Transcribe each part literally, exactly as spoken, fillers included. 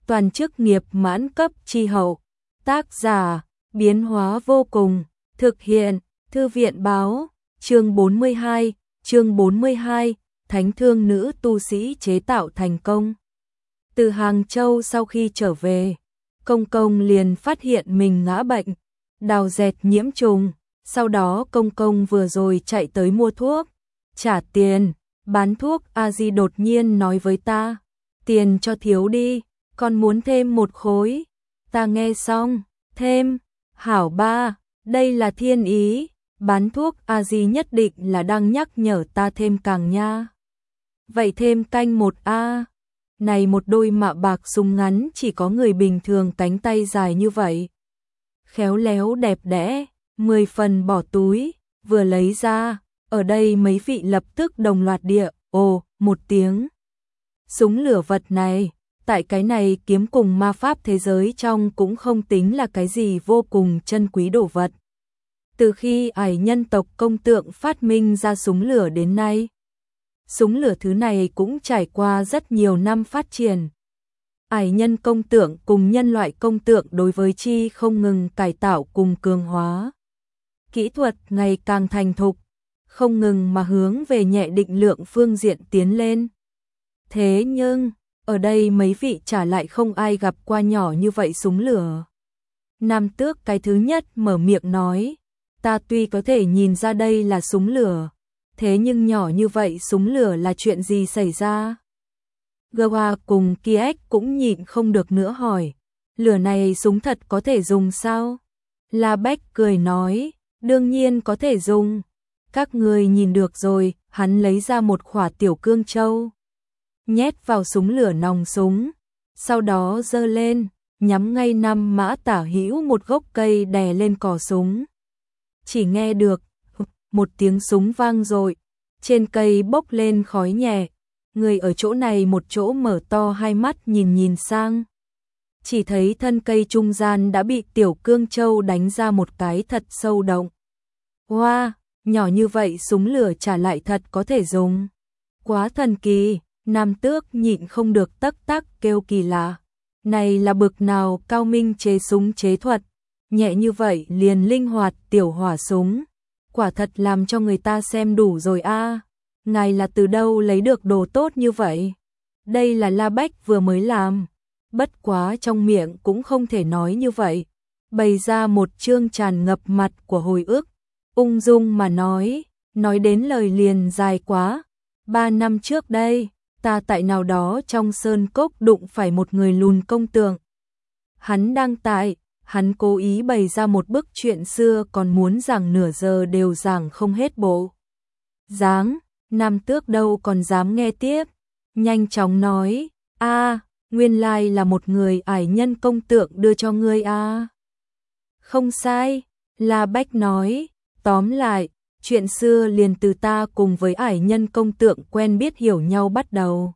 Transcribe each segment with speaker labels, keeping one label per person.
Speaker 1: toàn chức nghiệp mãn cấp chi hậu. Tác giả, biến hóa vô cùng, thực hiện, Thư viện báo, chương bốn mươi hai, chương bốn mươi hai, Thánh thương nữ tu sĩ chế tạo thành công. Từ Hàng Châu sau khi trở về, Công Công liền phát hiện mình ngã bệnh, đào dẹt nhiễm trùng, sau đó Công Công vừa rồi chạy tới mua thuốc, trả tiền, bán thuốc A Di đột nhiên nói với ta, tiền cho thiếu đi, con muốn thêm một khối. Ta nghe xong, thêm, hảo ba, đây là thiên ý, bán thuốc A Di nhất định là đang nhắc nhở ta thêm càng nha. Vậy thêm canh một A, này một đôi mạ bạc súng ngắn chỉ có người bình thường cánh tay dài như vậy. Khéo léo đẹp đẽ, mười phần bỏ túi, vừa lấy ra, ở đây mấy vị lập tức đồng loạt địa, ồ, một tiếng. Súng lửa vật này, tại cái này kiếm cùng ma pháp thế giới trong cũng không tính là cái gì vô cùng chân quý đồ vật. Từ khi ải nhân tộc công tượng phát minh ra súng lửa đến nay, súng lửa thứ này cũng trải qua rất nhiều năm phát triển. Ải nhân công tượng cùng nhân loại công tượng đối với chi không ngừng cải tạo cùng cường hóa. Kỹ thuật ngày càng thành thục, không ngừng mà hướng về nhẹ định lượng phương diện tiến lên. Thế nhưng, ở đây mấy vị trả lại không ai gặp qua nhỏ như vậy súng lửa. Nam Tước cái thứ nhất mở miệng nói, ta tuy có thể nhìn ra đây là súng lửa, thế nhưng nhỏ như vậy súng lửa là chuyện gì xảy ra? Gawa cùng Kiek cũng nhịn không được nữa hỏi, lửa này súng thật có thể dùng sao? La Bách cười nói, đương nhiên có thể dùng. Các người nhìn được rồi, hắn lấy ra một khỏa tiểu cương châu, nhét vào súng lửa nòng súng, sau đó giơ lên, nhắm ngay năm mã tả hữu một gốc cây đè lên cò súng. Chỉ nghe được một tiếng súng vang dội, trên cây bốc lên khói nhẹ, người ở chỗ này một chỗ mở to hai mắt nhìn nhìn sang. Chỉ thấy thân cây trung gian đã bị tiểu cương châu đánh ra một cái thật sâu động. Hoa, wow, nhỏ như vậy súng lửa trả lại thật có thể dùng. Quá thần kỳ, Nam Tước nhịn không được tắc tắc kêu kỳ lạ. Này là bực nào cao minh chế súng chế thuật, nhẹ như vậy liền linh hoạt tiểu hỏa súng. Quả thật làm cho người ta xem đủ rồi a. À. Ngài là từ đâu lấy được đồ tốt như vậy? Đây là La Bách vừa mới làm. Bất quá trong miệng cũng không thể nói như vậy. Bày ra một chương tràn ngập mặt của hồi ức. Ung dung mà nói, nói đến lời liền dài quá. Ba năm trước đây, ta tại nào đó trong sơn cốc đụng phải một người lùn công tượng. Hắn đang tại, hắn cố ý bày ra một bức chuyện xưa còn muốn giảng nửa giờ đều giảng không hết bộ. Dáng, Nam Tước đâu còn dám nghe tiếp, nhanh chóng nói, a, nguyên lai là một người ải nhân công tượng đưa cho ngươi a. À. Không sai, La Bách nói, tóm lại, chuyện xưa liền từ ta cùng với ải nhân công tượng quen biết hiểu nhau bắt đầu.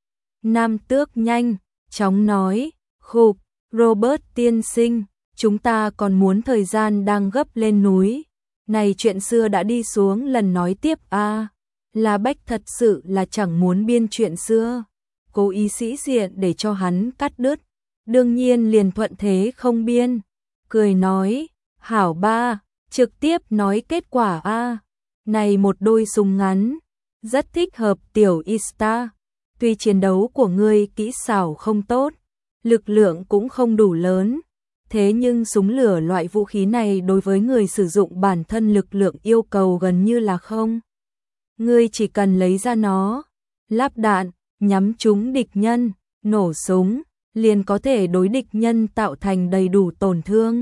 Speaker 1: Nam Tước nhanh, chóng nói, khục, Robert tiên sinh, chúng ta còn muốn thời gian đang gấp lên núi. Này chuyện xưa đã đi xuống lần nói tiếp a. À. La Bách thật sự là chẳng muốn biên chuyện xưa, cố ý sĩ diện để cho hắn cắt đứt, đương nhiên liền thuận thế không biên, cười nói, hảo ba, trực tiếp nói kết quả a. À. Này một đôi súng ngắn, rất thích hợp tiểu Ista, tuy chiến đấu của ngươi kỹ xảo không tốt, lực lượng cũng không đủ lớn, thế nhưng súng lửa loại vũ khí này đối với người sử dụng bản thân lực lượng yêu cầu gần như là không. Ngươi chỉ cần lấy ra nó, lắp đạn, nhắm trúng địch nhân, nổ súng, liền có thể đối địch nhân tạo thành đầy đủ tổn thương.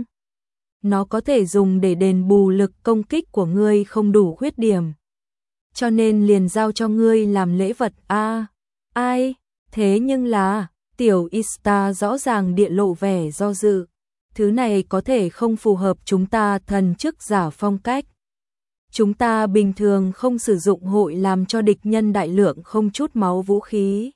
Speaker 1: Nó có thể dùng để đền bù lực công kích của ngươi không đủ khuyết điểm. Cho nên liền giao cho ngươi làm lễ vật a. À, ai? Thế nhưng là, tiểu Ista rõ ràng địa lộ vẻ do dự. Thứ này có thể không phù hợp chúng ta thần chức giả phong cách. Chúng ta bình thường không sử dụng hội làm cho địch nhân đại lượng không chút máu vũ khí.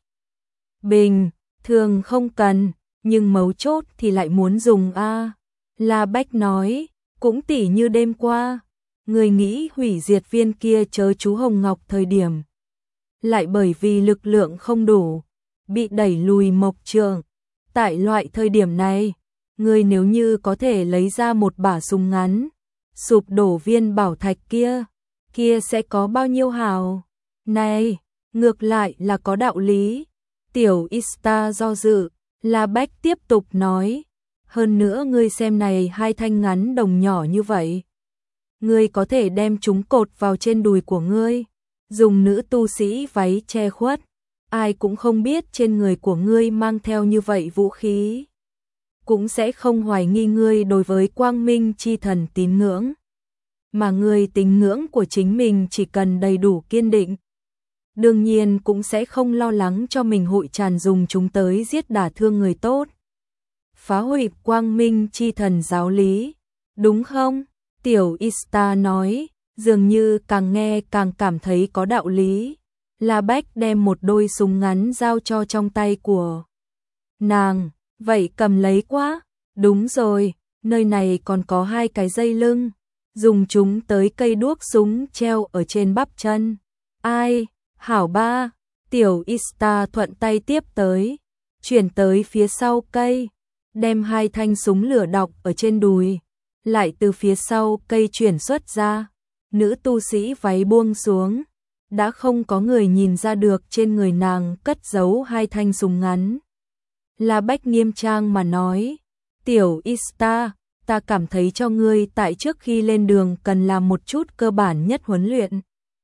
Speaker 1: Bình, thường không cần, nhưng mấu chốt thì lại muốn dùng a. À. La Bách nói, cũng tỉ như đêm qua, người nghĩ hủy diệt viên kia chớ chú Hồng Ngọc thời điểm. Lại bởi vì lực lượng không đủ, bị đẩy lùi mộc trường. Tại loại thời điểm này, ngươi nếu như có thể lấy ra một bả súng ngắn, sụp đổ viên bảo thạch kia, kia sẽ có bao nhiêu hào. Này, ngược lại là có đạo lý. Tiểu Ista do dự, La Bách tiếp tục nói, hơn nữa ngươi xem này hai thanh ngắn đồng nhỏ như vậy. Ngươi có thể đem chúng cột vào trên đùi của ngươi, dùng nữ tu sĩ váy che khuất, ai cũng không biết trên người của ngươi mang theo như vậy vũ khí. Cũng sẽ không hoài nghi ngươi đối với quang minh chi thần tín ngưỡng. Mà ngươi tín ngưỡng của chính mình chỉ cần đầy đủ kiên định. Đương nhiên cũng sẽ không lo lắng cho mình hội tràn dùng chúng tới giết đả thương người tốt. Phá hủy quang minh chi thần giáo lý, đúng không? Tiểu Ista nói, dường như càng nghe càng cảm thấy có đạo lý. La Bách đem một đôi súng ngắn giao cho trong tay của nàng, vậy cầm lấy quá. Đúng rồi, nơi này còn có hai cái dây lưng, dùng chúng tới cây đuốc súng treo ở trên bắp chân. Ai, hảo ba, Tiểu Ista thuận tay tiếp tới, chuyển tới phía sau cây, đem hai thanh súng lửa độc ở trên đùi, lại từ phía sau cây chuyển xuất ra. Nữ tu sĩ váy buông xuống, đã không có người nhìn ra được trên người nàng cất giấu hai thanh súng ngắn. La Bách nghiêm trang mà nói, Tiểu Ista, ta cảm thấy cho ngươi tại trước khi lên đường cần làm một chút cơ bản nhất huấn luyện.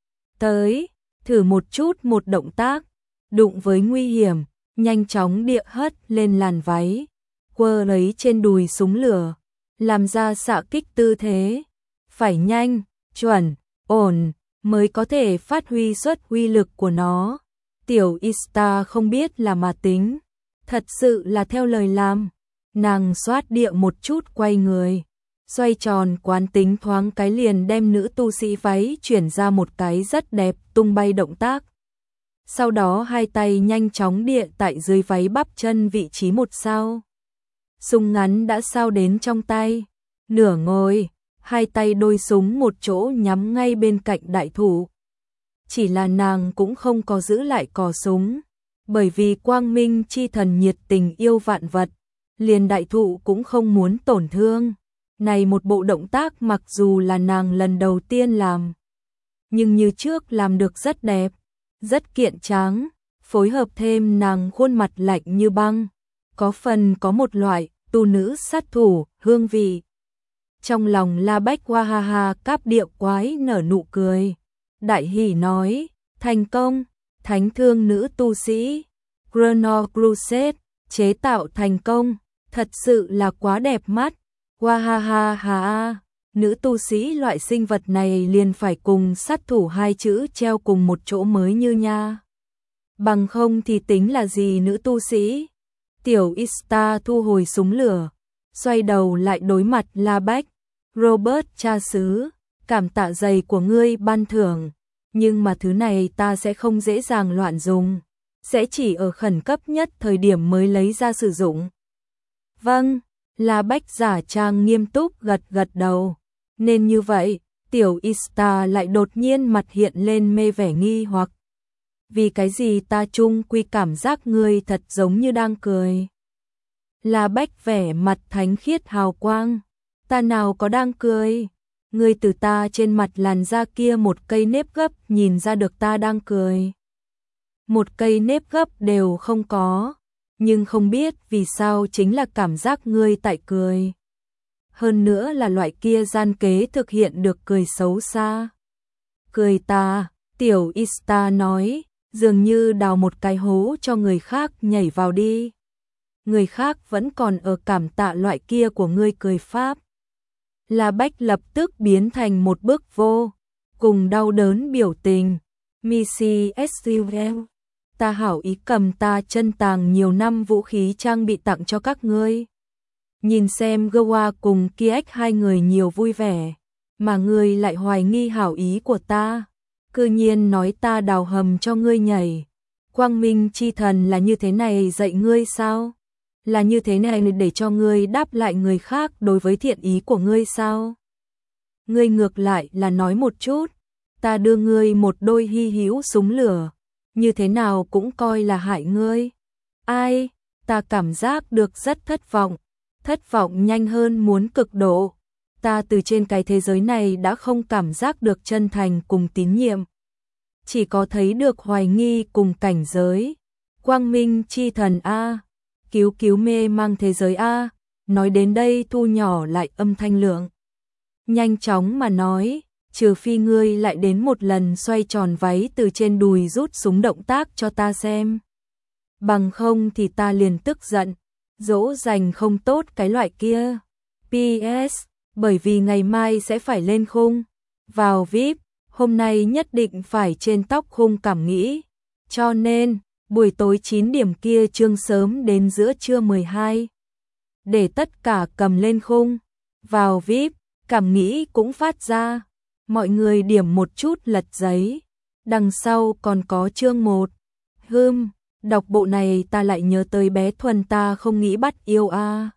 Speaker 1: Tới, thử một chút một động tác, đụng với nguy hiểm, nhanh chóng địa hất lên làn váy, quơ lấy trên đùi súng lửa, làm ra xạ kích tư thế, phải nhanh, chuẩn, ổn, mới có thể phát huy xuất uy lực của nó. Tiểu Ista không biết là mà tính, thật sự là theo lời làm. Nàng xoát địa một chút quay người, xoay tròn quán tính thoáng cái liền đem nữ tu sĩ váy chuyển ra một cái rất đẹp tung bay động tác. Sau đó hai tay nhanh chóng địa tại dưới váy bắp chân vị trí một sao. Súng ngắn đã sao đến trong tay, nửa ngồi, hai tay đôi súng một chỗ nhắm ngay bên cạnh đại thụ. Chỉ là nàng cũng không có giữ lại cò súng, bởi vì quang minh chi thần nhiệt tình yêu vạn vật, liền đại thụ cũng không muốn tổn thương. Này một bộ động tác mặc dù là nàng lần đầu tiên làm, nhưng như trước làm được rất đẹp, rất kiện tráng, phối hợp thêm nàng khuôn mặt lạnh như băng, có phần có một loại tu nữ sát thủ hương vị. Trong lòng La Bách hoa ha ha cáp điệu quái nở nụ cười, đại hỉ nói, thành công, thánh thương nữ tu sĩ, Chrono Crusade, chế tạo thành công, thật sự là quá đẹp mắt, hoa ha ha ha, nữ tu sĩ loại sinh vật này liền phải cùng sát thủ hai chữ treo cùng một chỗ mới như nha. Bằng không thì tính là gì nữ tu sĩ. Tiểu Ista thu hồi súng lửa, xoay đầu lại đối mặt La Bách, Robert cha xứ, cảm tạ giày của ngươi ban thưởng, nhưng mà thứ này ta sẽ không dễ dàng loạn dùng, sẽ chỉ ở khẩn cấp nhất thời điểm mới lấy ra sử dụng. Vâng, La Bách giả trang nghiêm túc gật gật đầu, nên như vậy. Tiểu Ista lại đột nhiên mặt hiện lên mê vẻ nghi hoặc. Vì cái gì ta chung quy cảm giác ngươi thật giống như đang cười. La Bách vẻ mặt thánh khiết hào quang, ta nào có đang cười, ngươi từ ta trên mặt làn da kia một cây nếp gấp nhìn ra được ta đang cười. Một cây nếp gấp đều không có, nhưng không biết vì sao chính là cảm giác ngươi tại cười. Hơn nữa là loại kia gian kế thực hiện được cười xấu xa. Cười ta, Tiểu Ista nói, dường như đào một cái hố cho người khác nhảy vào đi. Người khác vẫn còn ở cảm tạ loại kia của ngươi cười pháp. La Bách lập tức biến thành một bức vô cùng đau đớn biểu tình. Missy Estivelle, ta hảo ý cầm ta chân tàng nhiều năm vũ khí trang bị tặng cho các ngươi. Nhìn xem Goa cùng Kiek hai người nhiều vui vẻ, mà ngươi lại hoài nghi hảo ý của ta, cư nhiên nói ta đào hầm cho ngươi nhảy. Quang minh chi thần là như thế này dạy ngươi sao? Là như thế này để cho ngươi đáp lại người khác đối với thiện ý của ngươi sao? Ngươi ngược lại là nói một chút, ta đưa ngươi một đôi hy hữu súng lửa, như thế nào cũng coi là hại ngươi. Ai? ta cảm giác được rất thất vọng, thất vọng nhanh hơn muốn cực độ. Ta từ trên cái thế giới này đã không cảm giác được chân thành cùng tín nhiệm, chỉ có thấy được hoài nghi cùng cảnh giới. Quang minh chi thần a, cứu cứu mê mang thế giới a. Nói đến đây thu nhỏ lại âm thanh lượng, nhanh chóng mà nói, trừ phi ngươi lại đến một lần xoay tròn váy từ trên đùi rút súng động tác cho ta xem. Bằng không thì ta liền tức giận, dỗ dành không tốt cái loại kia. pê ét, bởi vì ngày mai sẽ phải lên khung, vào vi ai pi, hôm nay nhất định phải trên tóc khung cảm nghĩ. Cho nên, buổi tối chín điểm kia trương sớm đến giữa trưa mười hai. Để tất cả cầm lên khung, vào vi ai pi, cảm nghĩ cũng phát ra. Mọi người điểm một chút lật giấy. Đằng sau còn có chương một. Hừm, đọc bộ này ta lại nhớ tới bé Thuần ta không nghĩ bắt yêu a. À.